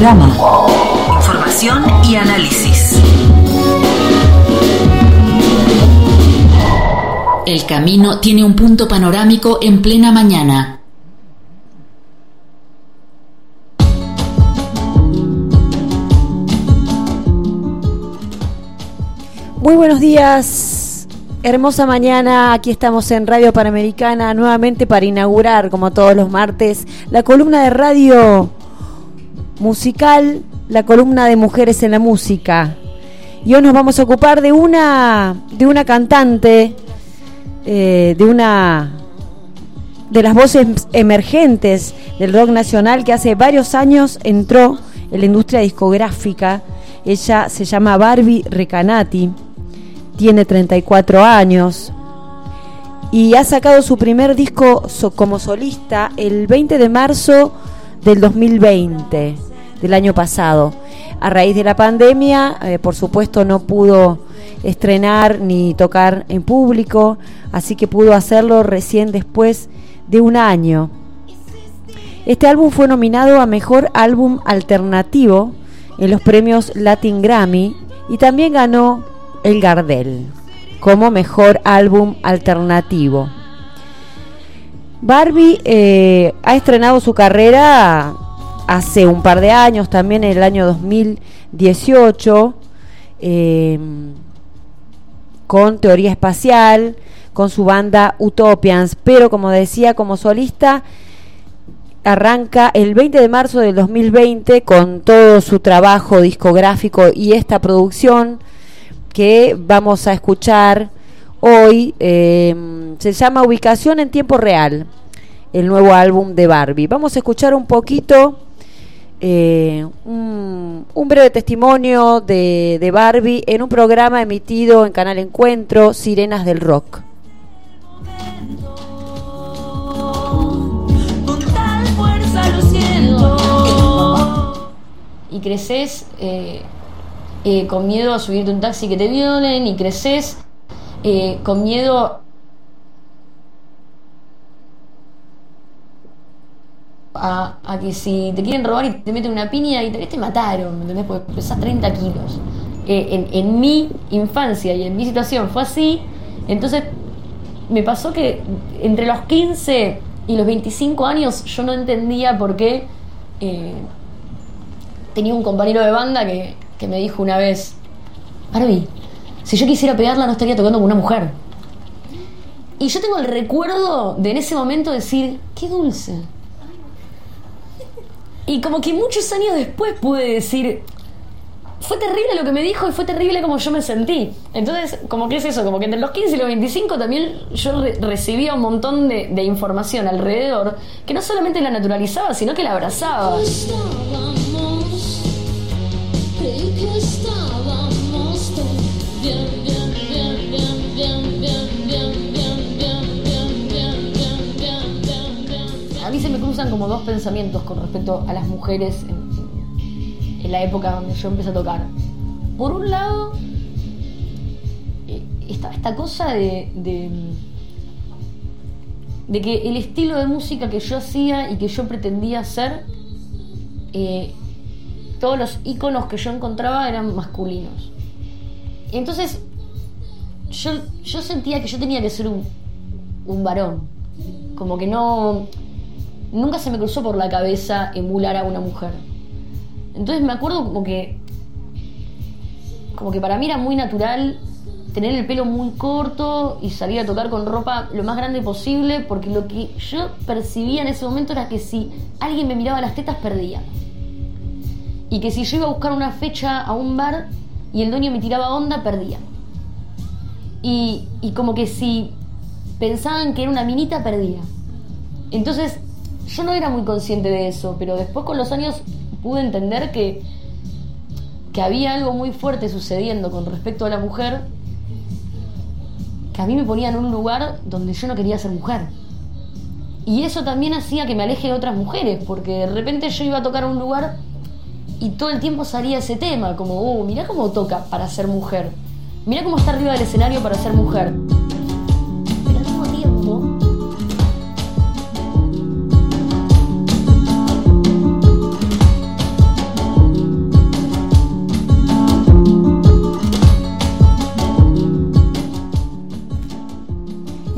Panorama. Información y análisis. El camino tiene un punto panorámico en plena mañana. Muy buenos días, hermosa mañana, aquí estamos en Radio Panamericana nuevamente para inaugurar, como todos los martes, la columna de radio musical, la columna de Mujeres en la Música. Y hoy nos vamos a ocupar de una cantante, de las voces emergentes del rock nacional que hace varios años entró en la industria discográfica. Ella se llama Barbie Recanati. Tiene 34 años y ha sacado su primer disco como solista el 20 de marzo del 2020, del año pasado. A raíz de la pandemia, por supuesto, no pudo estrenar ni tocar en público, así que pudo hacerlo recién después de un año. Este álbum fue nominado a Mejor Álbum Alternativo en los premios Latin Grammy y también ganó el Gardel como Mejor Álbum Alternativo. Barbie ha estrenado su carrera hace un par de años, también en el año 2018, con Teoría Espacial, con su banda Utopians, pero como decía, como solista arranca el 20 de marzo del 2020 con todo su trabajo discográfico y esta producción que vamos a escuchar hoy. Se llama Ubicación en Tiempo Real, el nuevo álbum de Barbie. Vamos a escuchar un poquito, un breve testimonio de Barbie en un programa emitido en Canal Encuentro, Sirenas del Rock. Con tal fuerza lo siento. Y creces con miedo a subirte a un taxi que te violen, y creces con miedo a que si te quieren robar y te meten una piña y te mataron, ¿me entendés? Porque pesás 30 kilos. En mi infancia y en mi situación fue así. Entonces me pasó que entre los 15 y los 25 años yo no entendía por qué. Tenía un compañero de banda que me dijo una vez: Barbie, si yo quisiera pegarla no estaría tocando con una mujer. Y yo tengo el recuerdo de en ese momento decir: qué dulce. Y como que muchos años después pude decir: fue terrible lo que me dijo y fue terrible como yo me sentí. Entonces, como que es eso, como que entre los 15 y los 25 también yo recibía un montón de información alrededor que no solamente la naturalizaba, sino que la abrazaba. A mí se me cruzan como dos pensamientos con respecto a las mujeres en la época donde yo empecé a tocar. Por un lado, esta cosa de que el estilo de música que yo hacía y que yo pretendía hacer, todos los íconos que yo encontraba eran masculinos. Entonces yo sentía que yo tenía que ser un varón. Como que nunca se me cruzó por la cabeza emular a una mujer. Entonces me acuerdo como que para mí era muy natural tener el pelo muy corto y salir a tocar con ropa lo más grande posible, porque lo que yo percibía en ese momento era que si alguien me miraba las tetas perdía. Y que si yo iba a buscar una fecha a un bar y el dueño me tiraba onda, perdía. Y como que si pensaban que era una minita, perdía. Entonces yo no era muy consciente de eso, pero después con los años pude entender que había algo muy fuerte sucediendo con respecto a la mujer, que a mí me ponía en un lugar donde yo no quería ser mujer. Y eso también hacía que me aleje de otras mujeres, porque de repente yo iba a tocar a un lugar y todo el tiempo salía ese tema, como, mirá cómo toca para ser mujer, mirá cómo está arriba del escenario para ser mujer. Pero al mismo tiempo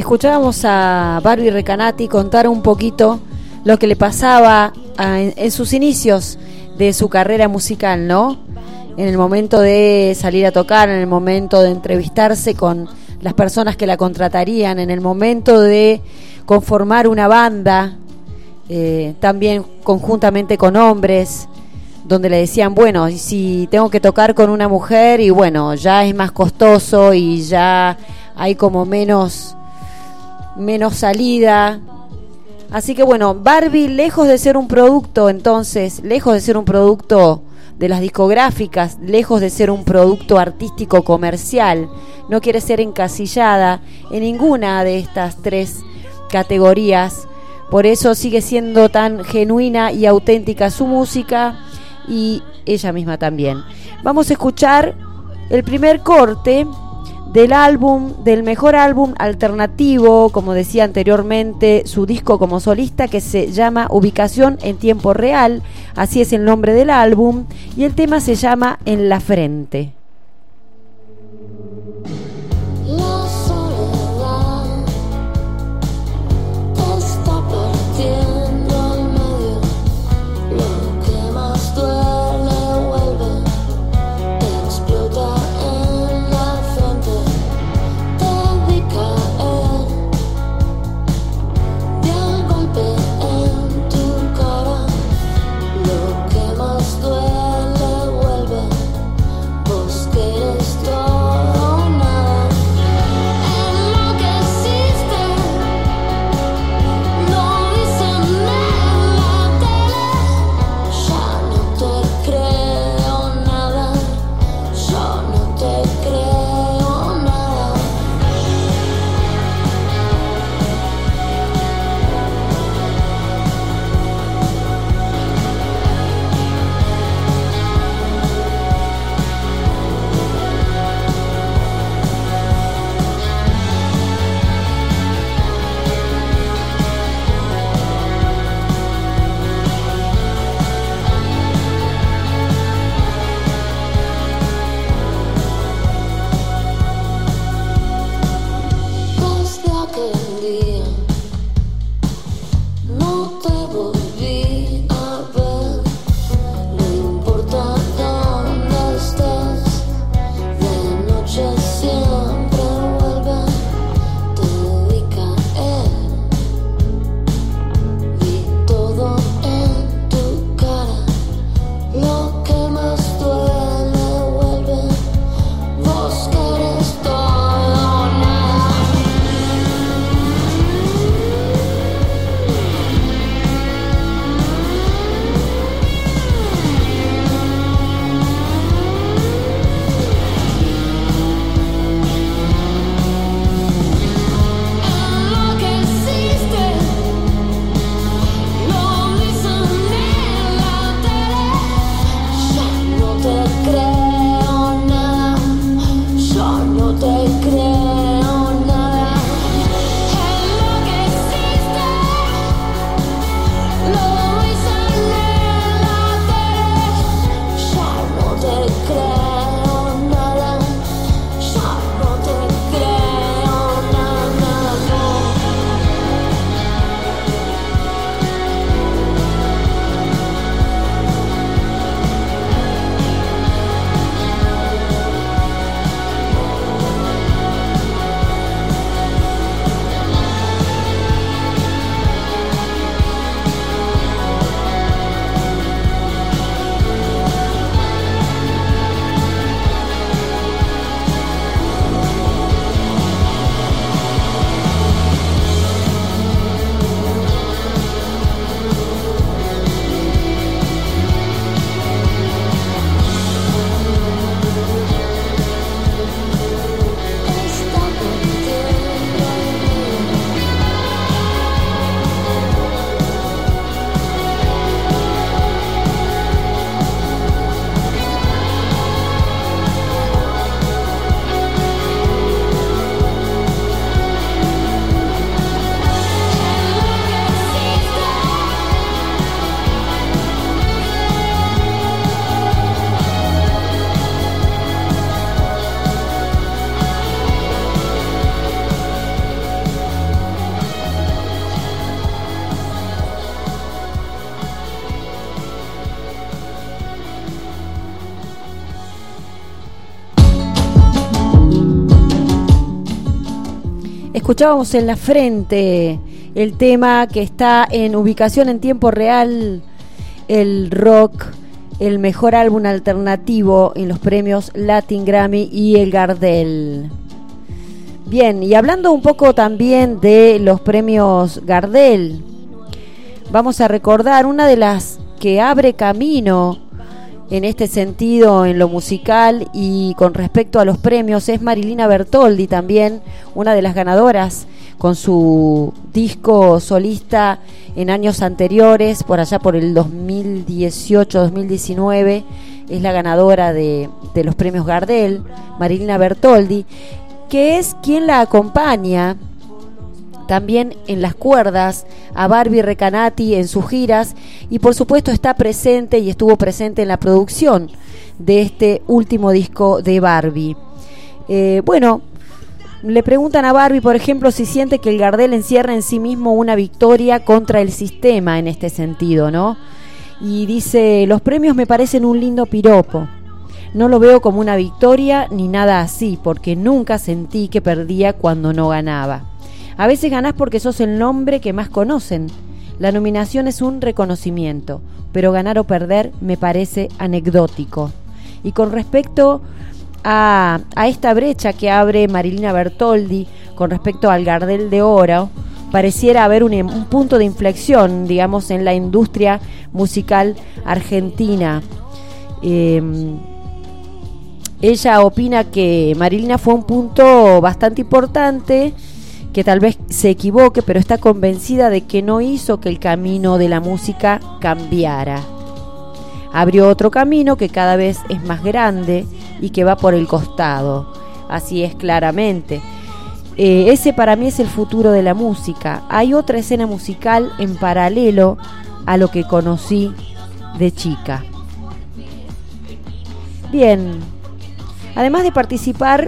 escuchábamos a Barbie Recanati contar un poquito lo que le pasaba en sus inicios de su carrera musical, ¿no? En el momento de salir a tocar, en el momento de entrevistarse con las personas que la contratarían, en el momento de conformar una banda, también conjuntamente con hombres, donde le decían, bueno, y si tengo que tocar con una mujer, y bueno, ya es más costoso y ya hay como menos salida. Así que bueno, Barbie, lejos de ser un producto, entonces, lejos de ser un producto de las discográficas, lejos de ser un producto artístico comercial, no quiere ser encasillada en ninguna de estas tres categorías. Por eso sigue siendo tan genuina y auténtica su música, y ella misma también. Vamos a escuchar el primer corte del álbum, del mejor álbum alternativo, como decía anteriormente, su disco como solista, que se llama Ubicación en Tiempo Real, así es el nombre del álbum, y el tema se llama En la Frente. Duele, vuelve, vos Escuchábamos En la Frente, el tema que está en ubicación en tiempo real, el rock, el mejor álbum alternativo en los premios Latin Grammy y el Gardel. Bien, y hablando un poco también de los premios Gardel, vamos a recordar una de las que abre camino en este sentido, en lo musical y con respecto a los premios, es Marilina Bertoldi, también una de las ganadoras con su disco solista en años anteriores, por allá por el 2018-2019, es la ganadora de los premios Gardel, Marilina Bertoldi, que es quien la acompaña también en las cuerdas a Barbie Recanati en sus giras, y por supuesto está presente y estuvo presente en la producción de este último disco de Barbie. Bueno, le preguntan a Barbie, por ejemplo, si siente que el Gardel encierra en sí mismo una victoria contra el sistema en este sentido, ¿no? Y dice: los premios me parecen un lindo piropo. No lo veo como una victoria ni nada así, porque nunca sentí que perdía cuando no ganaba. A veces ganás porque sos el nombre que más conocen. La nominación es un reconocimiento, pero ganar o perder me parece anecdótico. Y con respecto a esta brecha que abre Marilina Bertoldi con respecto al Gardel de Oro, pareciera haber un punto de inflexión, digamos, en la industria musical argentina. Ella opina que Marilina fue un punto bastante importante, que tal vez se equivoque, pero está convencida de que no hizo que el camino de la música cambiara. Abrió otro camino que cada vez es más grande y que va por el costado. Así es, claramente. Ese para mí es el futuro de la música. Hay otra escena musical en paralelo a lo que conocí de chica. Bien, además de participar,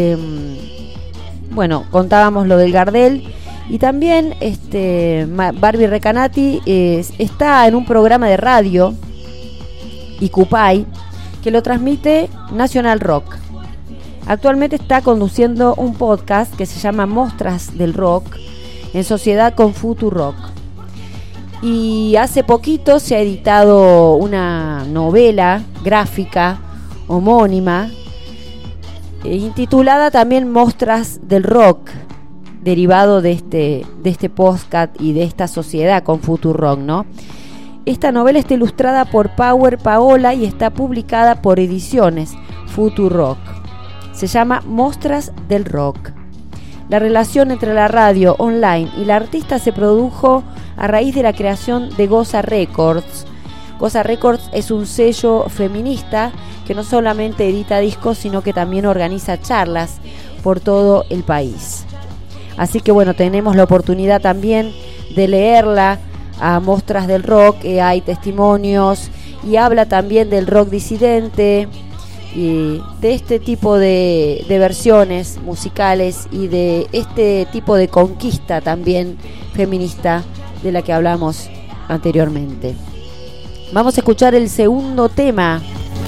bueno, contábamos lo del Gardel, y también Barbie Recanati está en un programa de radio, Icupay, que lo transmite National Rock. Actualmente está conduciendo un podcast que se llama Mostras del Rock, en sociedad con Futurock. Y hace poquito se ha editado una novela gráfica homónima, intitulada también Mostras del Rock, derivado de este podcast y de esta sociedad con Futurock, ¿no? Esta novela está ilustrada por Power Paola y está publicada por Ediciones Futurock. Se llama Mostras del Rock. La relación entre la radio online y la artista se produjo a raíz de la creación de Goza Records. Goza Records es un sello feminista que no solamente edita discos, sino que también organiza charlas por todo el país. Así que bueno, tenemos la oportunidad también de leerla a Mostras del Rock. Hay testimonios y habla también del rock disidente y de este tipo de versiones musicales y de este tipo de conquista también feminista de la que hablamos anteriormente. Vamos a escuchar el segundo tema.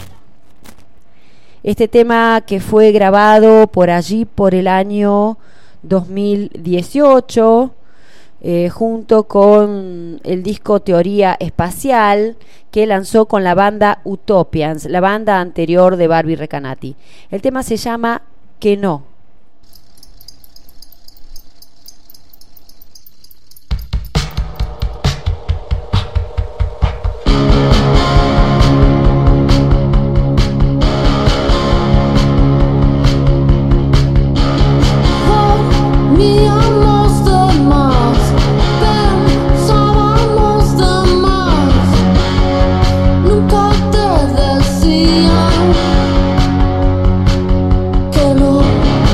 Este tema que fue grabado por allí por el año 2018, junto con el disco Teoría Espacial, que lanzó con la banda Utopians, la banda anterior de Barbie Recanati. El tema se llama Que no. Nunca te decía que no.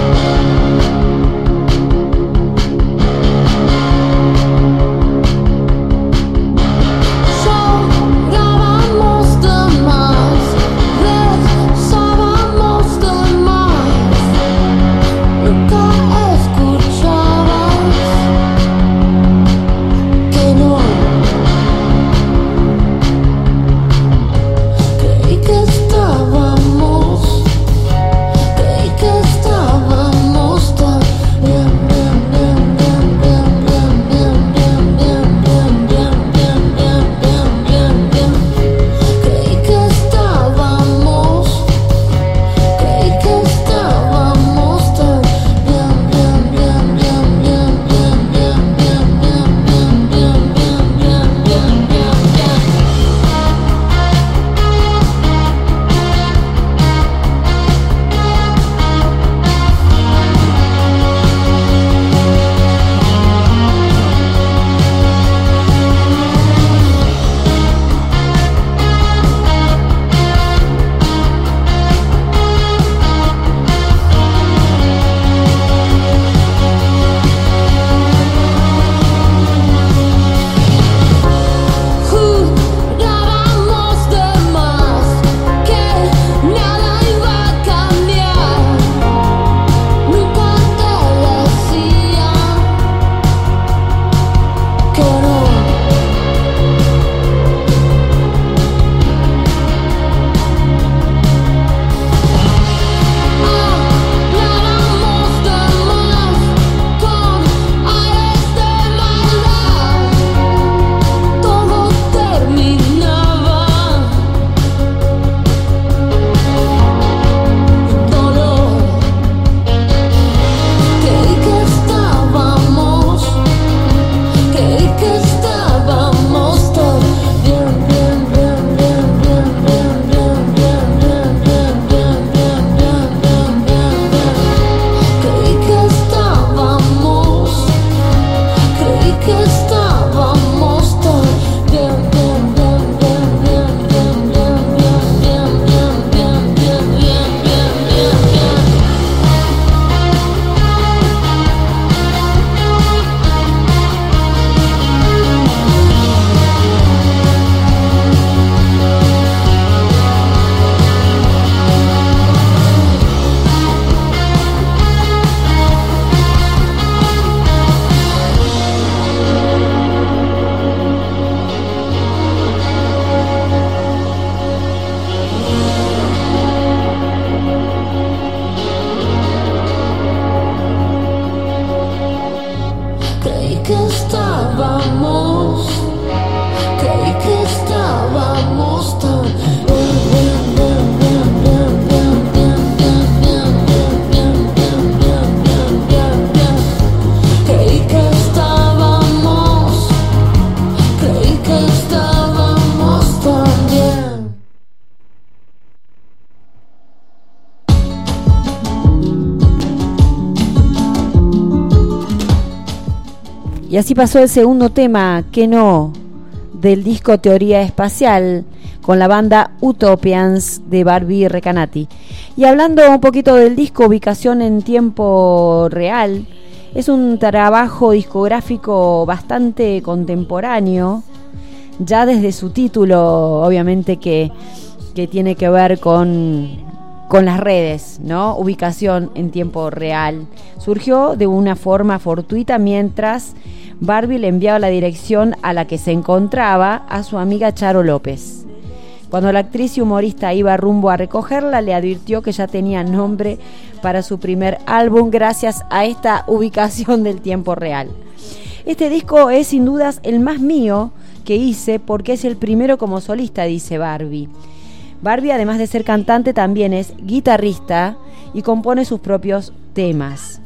así pasó el segundo tema, que no, del disco Teoría Espacial, con la banda Utopians de Barbie Recanati. Y hablando un poquito del disco, Ubicación en Tiempo Real, es un trabajo discográfico bastante contemporáneo, ya desde su título, obviamente que tiene que ver con las redes, ¿no? Ubicación en tiempo real. Surgió de una forma fortuita mientras Barbie le enviaba la dirección a la que se encontraba a su amiga Charo López. Cuando la actriz y humorista iba rumbo a recogerla, le advirtió que ya tenía nombre para su primer álbum gracias a esta ubicación del tiempo real. Este disco es sin dudas el más mío que hice porque es el primero como solista, dice Barbie. Barbie, además de ser cantante, también es guitarrista y compone sus propios temas.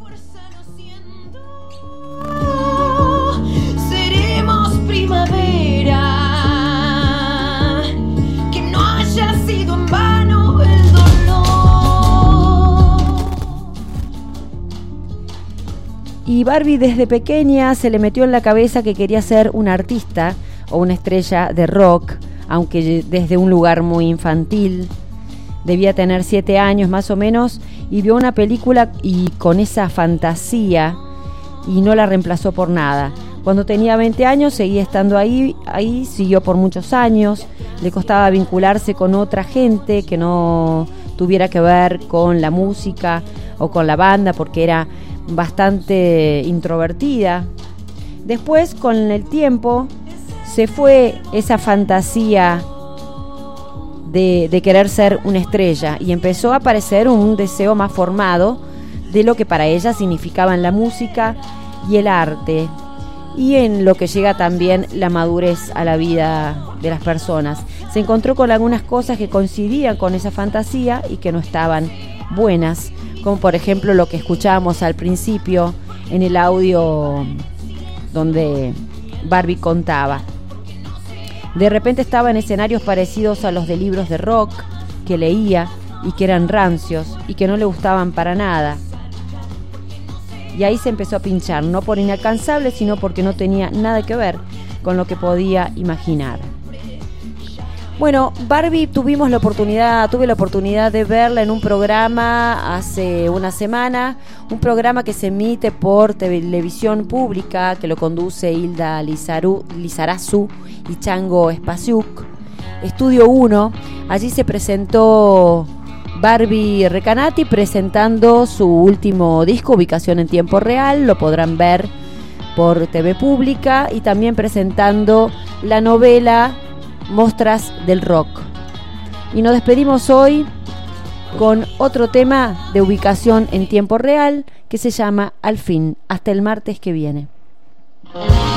Seremos primavera. Sido en vano el dolor. Y Barbie desde pequeña se le metió en la cabeza que quería ser una artista o una estrella de rock, aunque desde un lugar muy infantil. Debía tener 7 años más o menos y vio una película y con esa fantasía y no la reemplazó por nada. Cuando tenía 20 años seguía estando ahí siguió por muchos años. Le costaba vincularse con otra gente que no tuviera que ver con la música o con la banda porque era bastante introvertida. Después, con el tiempo, se fue esa fantasía de querer ser una estrella y empezó a aparecer un deseo más formado de lo que para ella significaban la música y el arte, y en lo que llega también la madurez a la vida de las personas. Se encontró con algunas cosas que coincidían con esa fantasía y que no estaban buenas, como por ejemplo lo que escuchábamos al principio en el audio donde Barbie contaba. De repente estaba en escenarios parecidos a los de libros de rock que leía y que eran rancios y que no le gustaban para nada. Y ahí se empezó a pinchar, no por inalcanzable, sino porque no tenía nada que ver con lo que podía imaginar. Bueno, Barbie tuve la oportunidad de verla en un programa hace una semana, un programa que se emite por televisión pública, que lo conduce Hilda Lizarazu y Chango Spasiuk, Estudio 1. Allí se presentó Barbie Recanati presentando su último disco, Ubicación en Tiempo Real, lo podrán ver por TV Pública, y también presentando la novela Mostras del Rock. Y nos despedimos hoy con otro tema de Ubicación en Tiempo Real que se llama Al fin, hasta el martes que viene.